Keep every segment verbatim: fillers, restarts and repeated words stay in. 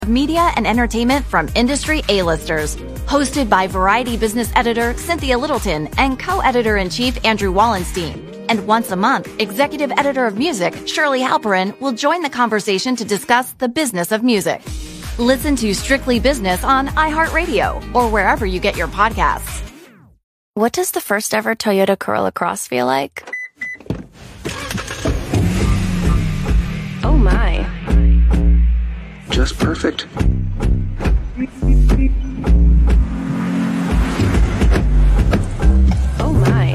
Media and entertainment from industry A-listers. Hosted by Variety business editor Cynthia Littleton and co-editor-in-chief Andrew Wallenstein. And once a month, executive editor of music Shirley Halperin will join the conversation to discuss the business of music. Listen to Strictly Business on iHeartRadio or wherever you get your podcasts. What does the first ever Toyota Corolla Cross feel like? Oh my. Just perfect. Oh my.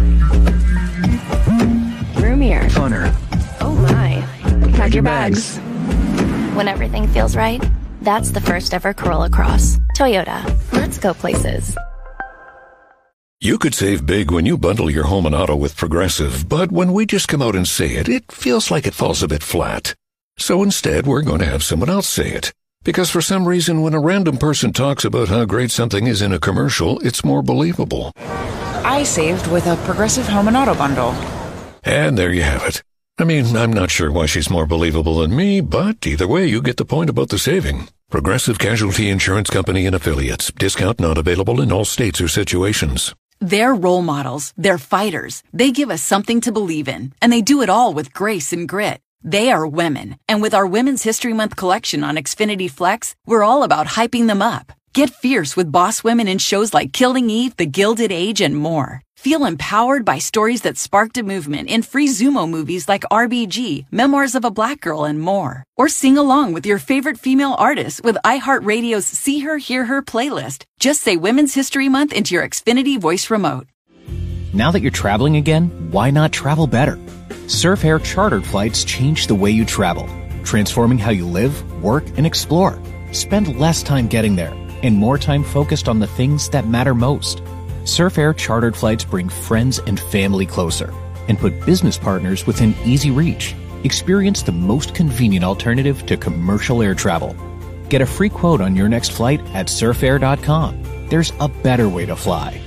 Roomier. Funner. Oh my. Pack your bags. bags. When everything feels right, that's the first ever Corolla Cross. Toyota. Let's go places. You could save big when you bundle your home and auto with Progressive, but when we just come out and say it, it feels like it falls a bit flat. So instead, we're going to have someone else say it. Because for some reason, when a random person talks about how great something is in a commercial, it's more believable. I saved with a Progressive home and auto bundle. And there you have it. I mean, I'm not sure why she's more believable than me, but either way, you get the point about the saving. Progressive Casualty Insurance Company and Affiliates. Discount not available in all states or situations. They're role models. They're fighters. They give us something to believe in, and they do it all with grace and grit. They are women, and with our Women's History Month collection on Xfinity Flex, we're all about hyping them up. Get fierce with boss women in shows like Killing Eve, The Gilded Age, and more. Feel empowered by stories that sparked a movement in free Zumo movies like R B G, Memoirs of a Black Girl, and more. Or sing along with your favorite female artists with iHeartRadio's See Her, Hear Her playlist. Just say Women's History Month into your Xfinity voice remote. Now that you're traveling again, why not travel better? Surf Air chartered flights change the way you travel, transforming how you live, work, and explore. Spend less time getting there and more time focused on the things that matter most. Surf Air chartered flights bring friends and family closer and put business partners within easy reach. Experience the most convenient alternative to commercial air travel. Get a free quote on your next flight at surf air dot com. There's a better way to fly.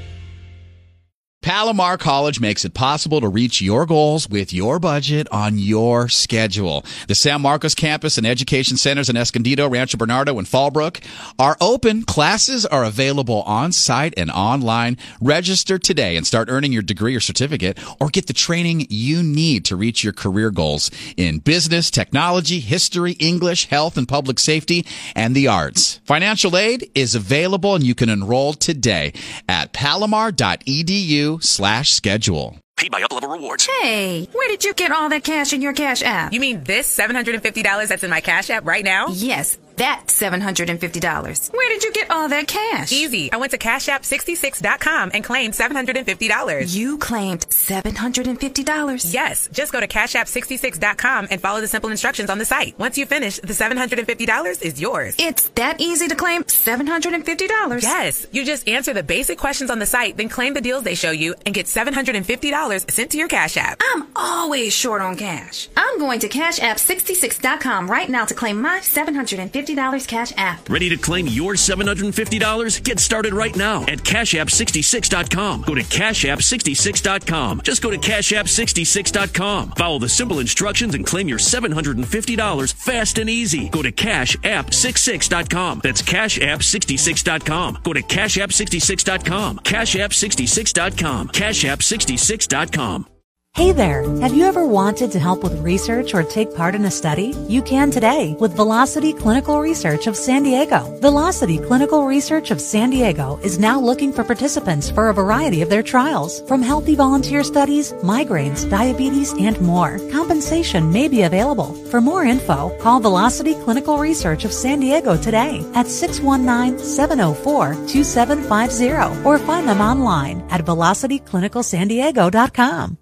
Palomar College makes it possible to reach your goals with your budget on your schedule. The San Marcos campus and education centers in Escondido, Rancho Bernardo, and Fallbrook are open. Classes are available on-site and online. Register today and start earning your degree or certificate, or get the training you need to reach your career goals in business, technology, history, English, health and public safety, and the arts. Financial aid is available, and you can enroll today at palomar dot e d u slash schedule. Paid by Up-Level Rewards. Hey, where did you get all that cash in your Cash App? You mean this seven hundred fifty dollars that's in my Cash App right now? Yes, that seven hundred fifty dollars. Where did you get all that cash? Easy. I went to cash app sixty-six dot com and claimed seven hundred fifty dollars. You claimed seven hundred fifty dollars? Yes. Just go to cash app sixty-six dot com and follow the simple instructions on the site. Once you finish, the seven hundred fifty dollars is yours. It's that easy to claim seven hundred fifty dollars? Yes. You just answer the basic questions on the site, then claim the deals they show you, and get seven hundred fifty dollars sent to your Cash App. I'm always short on cash. I'm going to cash app sixty-six dot com right now to claim my seven hundred fifty dollars Cash App. Ready to claim your seven hundred fifty dollars? Get started right now at cash app sixty-six dot com. Go to cash app sixty-six dot com. Just go to cash app sixty-six dot com. Follow the simple instructions and claim your seven hundred fifty dollars fast and easy. Go to cash app sixty-six dot com. That's cash app sixty-six dot com. Go to cash app sixty-six dot com. cash app sixty-six dot com. cash app sixty-six dot com. Hey there! Have you ever wanted to help with research or take part in a study? You can today with Velocity Clinical Research of San Diego. Velocity Clinical Research of San Diego is now looking for participants for a variety of their trials, from healthy volunteer studies, migraines, diabetes, and more. Compensation may be available. For more info, call Velocity Clinical Research of San Diego today at six one nine, seven oh four, two seven five zero or find them online at velocity clinical san diego dot com.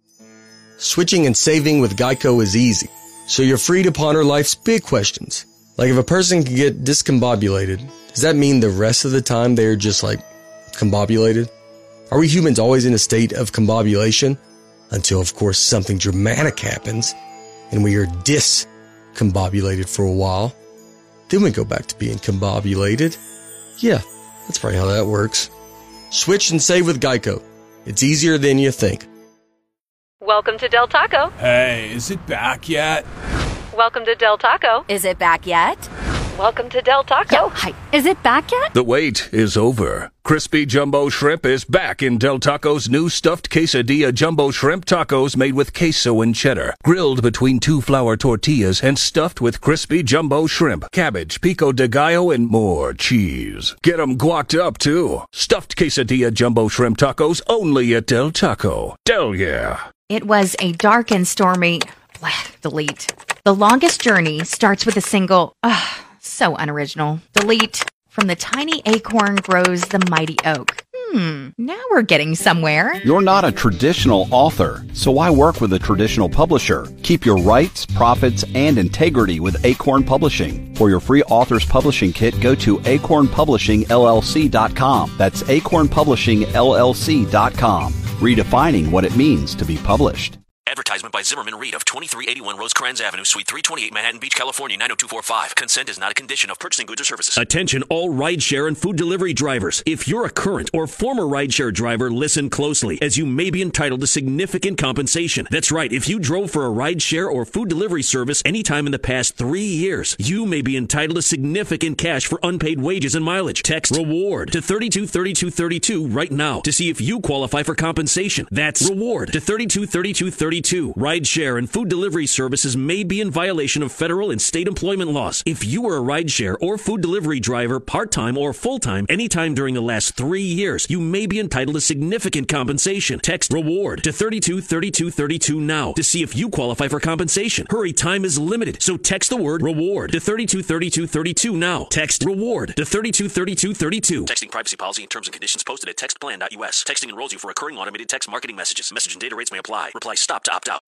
Switching and saving with Geico is easy, so you're free to ponder life's big questions. Like, if a person can get discombobulated, does that mean the rest of the time they're just, like, combobulated? Are we humans always in a state of combobulation? Until, of course, something dramatic happens, and we are discombobulated for a while. Then we go back to being combobulated. Yeah, that's probably how that works. Switch and save with Geico. It's easier than you think. Welcome to Del Taco. Hey, is it back yet? Welcome to Del Taco. Is it back yet? Welcome to Del Taco. Yo, hi. Is it back yet? The wait is over. Crispy Jumbo Shrimp is back in Del Taco's new stuffed quesadilla jumbo shrimp tacos made with queso and cheddar, grilled between two flour tortillas and stuffed with crispy jumbo shrimp, cabbage, pico de gallo, and more cheese. Get 'em guacced up, too. Stuffed quesadilla jumbo shrimp tacos only at Del Taco. Del yeah. It was a dark and stormy... Blah, delete. The longest journey starts with a single... Ugh, so unoriginal. Delete. From the tiny acorn grows the mighty oak. Hmm, now we're getting somewhere. You're not a traditional author, so why work with a traditional publisher? Keep your rights, profits, and integrity with Acorn Publishing. For your free author's publishing kit, go to acorn publishing L L C dot com. That's acorn publishing L L C dot com. Redefining what it means to be published. Advertisement by Zimmerman Reed of twenty-three eighty-one Rosecrans Avenue, Suite three twenty-eight, Manhattan Beach, California, nine oh two four five. Consent is not a condition of purchasing goods or services. Attention all rideshare and food delivery drivers. If you're a current or former rideshare driver, listen closely, as you may be entitled to significant compensation. That's right. If you drove for a rideshare or food delivery service anytime in the past three years, you may be entitled to significant cash for unpaid wages and mileage. Text REWARD to thirty-two thirty-two thirty-two right now to see if you qualify for compensation. That's REWARD to thirty-two thirty-two thirty-two. Rideshare and food delivery services may be in violation of federal and state employment laws. If you were a rideshare or food delivery driver, part-time or full-time, anytime during the last three years, you may be entitled to significant compensation. Text REWARD to thirty-two thirty-two thirty-two now to see if you qualify for compensation. Hurry, time is limited, so text the word REWARD to thirty-two thirty-two thirty-two now. Text REWARD to thirty-two thirty-two thirty-two. Texting privacy policy and terms and conditions posted at text plan dot U S. Texting enrolls you for recurring automated text marketing messages. Message and data rates may apply. Reply STOP to opt out.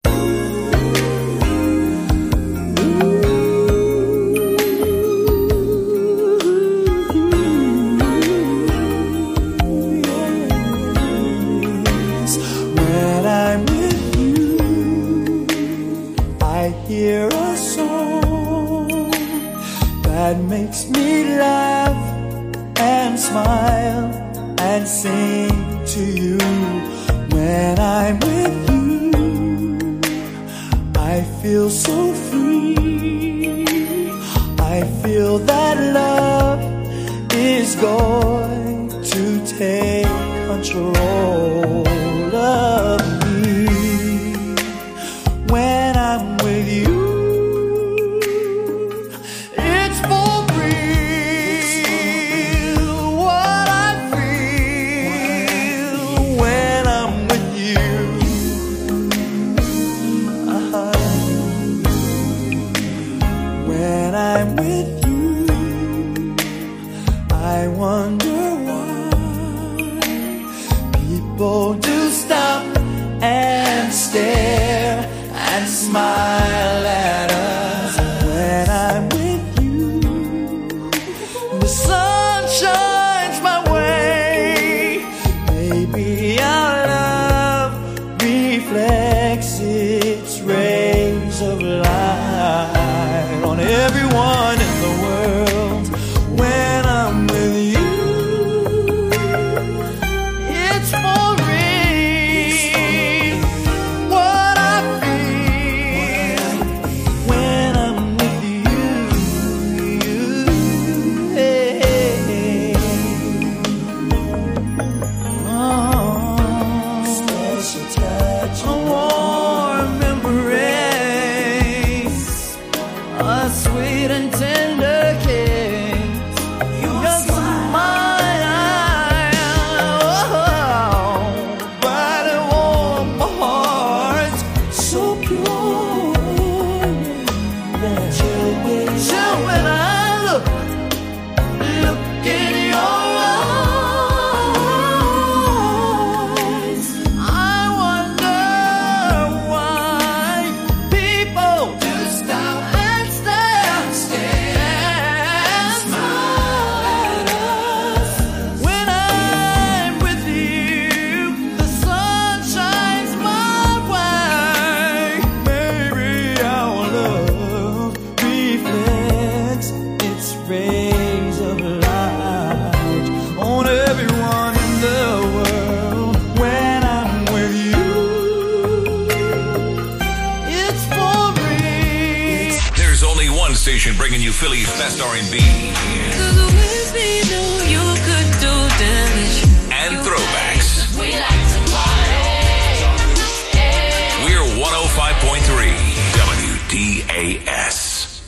When I'm with you, I hear a song that makes me laugh and smile and sing to you. When I'm with you, I feel so free. I feel that love is going to take control of me. When I'm with you, it's for real what I feel. When I'm with you, uh-huh. When I'm with you, I wonder why people do stop and stare and smile at us. When I'm with you, the sun shines my way. Maybe our love reflects its rays of light on everyone in the world. When I'm with you, it's for real what I feel. When I'm with you, hey, hey. Oh, special touch, a warm embrace, a sweet and tender kiss. Your smile, oh, bright and warm, my heart's so pure. Chill when I look, look in your eyes. I wonder why people do stop and stare, and smile at us. When I'm with you, the sun shines my way. Maybe our love reflects its rays of light on everyone in the world. When I'm with you, it's for real. There's only one station bringing you Philly's best R and B. And throwbacks. We like to party. We're one oh five point three W D A S.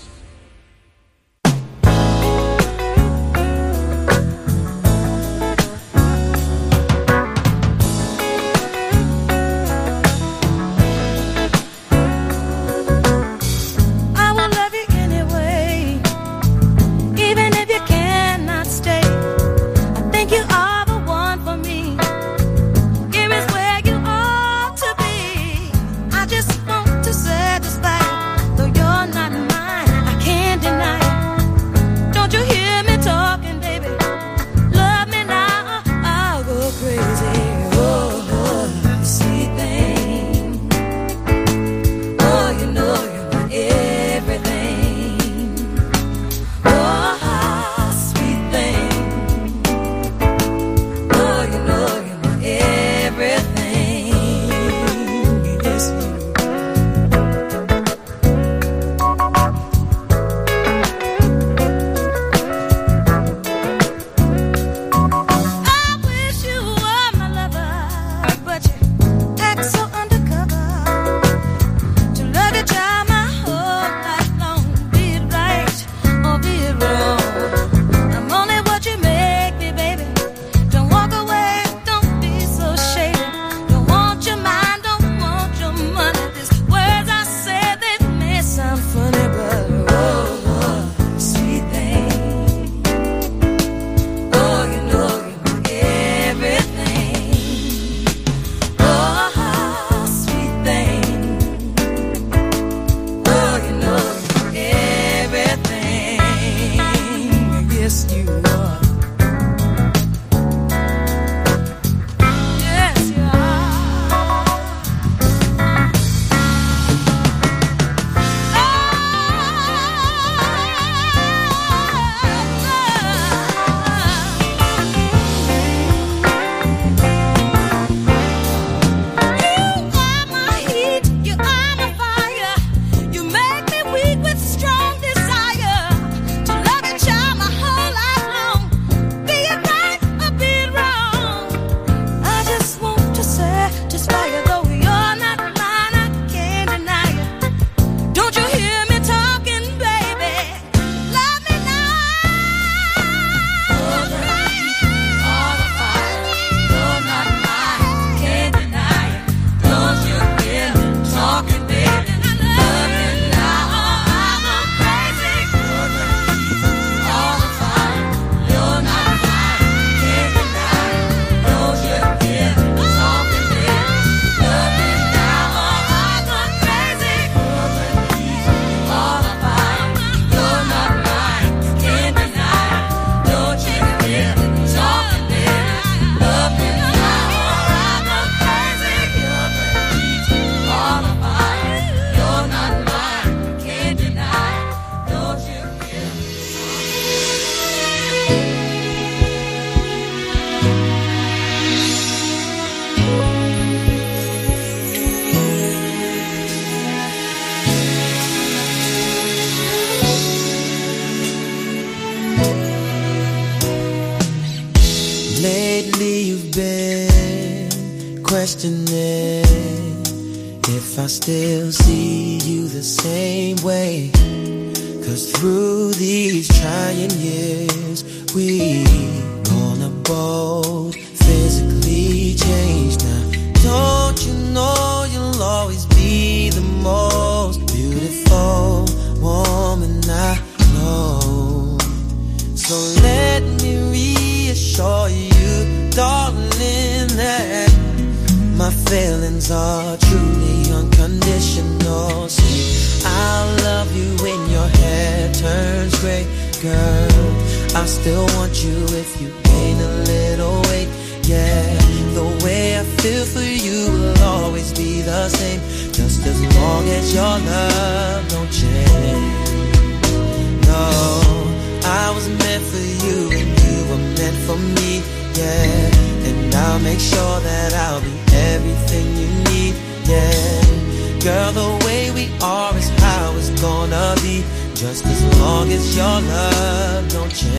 questioning if I still see you the same way. Cause through these trying years, we gonna both physically change now. Don't you know you'll always be the most beautiful woman I know. So let me reassure you, darling, that my feelings are truly unconditional. See, I'll love you when your hair turns gray, girl. I still want you if you gain a little weight. Yeah, the way I feel for you will always be the same, just as long as your love don't change. No, I was meant for you and you were meant for me. Yeah, and I'll make sure that I'll be everything you need. Yeah, girl, the way we are is how it's gonna be, just as long as your love.